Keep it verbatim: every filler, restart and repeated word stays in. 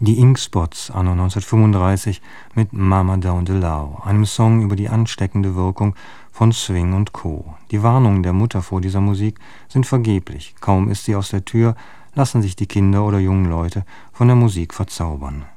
Die Ink Spots anno neunzehnhundertfünfunddreißig mit Mama Don't Allow, einem Song über die ansteckende Wirkung von Swing und Co. Die Warnungen der Mutter vor dieser Musik sind vergeblich. Kaum ist sie aus der Tür, lassen sich die Kinder oder jungen Leute von der Musik verzaubern.